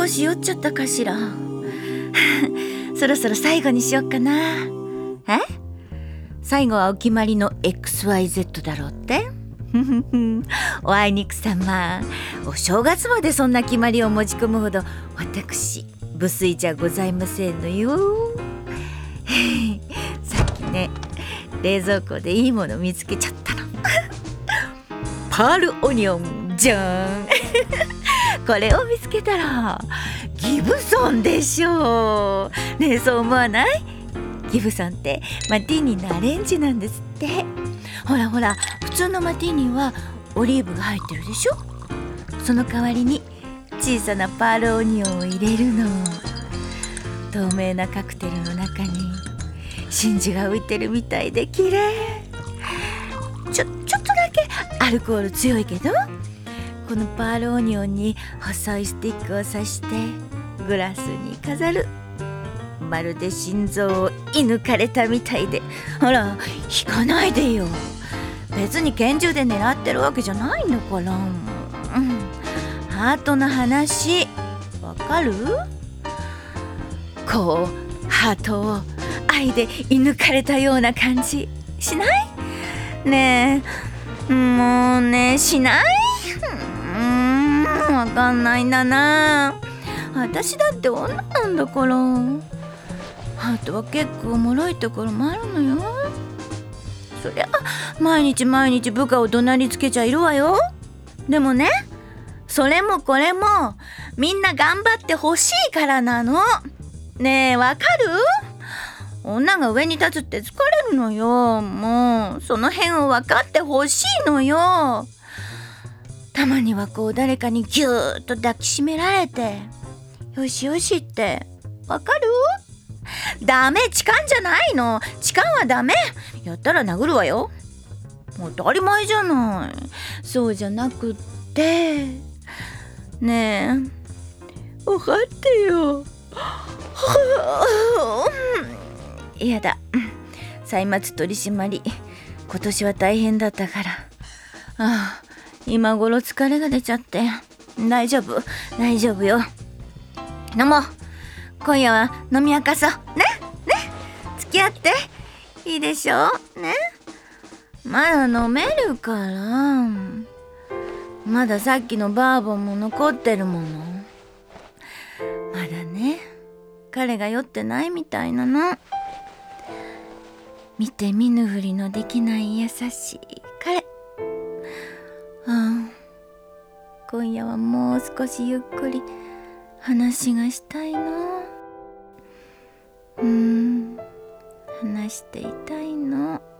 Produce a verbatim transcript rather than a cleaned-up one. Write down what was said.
少し酔っちゃったかしら。そろそろ最後にしよっかな。え？最後はお決まりの エックスワイゼット だろうって。おあいにくさま、お正月までそんな決まりを持ち込むほど私無粋じゃございませんのよ。さっきね、冷蔵庫でいいもの見つけちゃったの。パールオニオンじゃーん。これを見つけたらギブソンでしょうね。え、そう思わない？ギブソンってマティーニのアレンジなんですって。ほらほら、普通のマティーニはオリーブが入ってるでしょ。その代わりに小さなパールオニオンを入れるの。透明なカクテルの中に真珠が浮いてるみたいで綺麗。ちょ、ちょっとだけアルコール強いけど、このパールオニオンに細いスティックを刺してグラスに飾る。まるで心臓を射抜かれたみたいで。ほら、引かないでよ。別に拳銃で狙ってるわけじゃないんだから。うん、ハートの話わかる？こうハートを愛で射抜かれたような感じしない？ねえ、もうね、しない？うーん、わかんないんだな。私だって女なんだから。ハートは結構脆いところもあるのよ。そりゃ毎日毎日部下を怒鳴りつけちゃいるわよ。でもね、それもこれもみんな頑張ってほしいからなの。ねえ、わかる？女が上に立つって疲れるのよ。もうその辺を分かってほしいのよ。たまにはこう誰かにギューッと抱きしめられて、よしよしってわかる？ダメ、痴漢じゃないの。痴漢はダメ。やったら殴るわよ。当たり前じゃない。そうじゃなくって、ねえ、分かってよ。やだ、歳末取締り今年は大変だったから、ああ、今頃疲れが出ちゃって。大丈夫大丈夫よ。飲もう。今夜は飲み明かそうね。ね、付き合っていいでしょね。まだ飲めるから。まださっきのバーボンも残ってるもの。まだね、彼が酔ってないみたいなの。見て見ぬふりのできない優しい彼。ああ、今夜はもう少しゆっくり話がしたいな。うーん、話していたいの。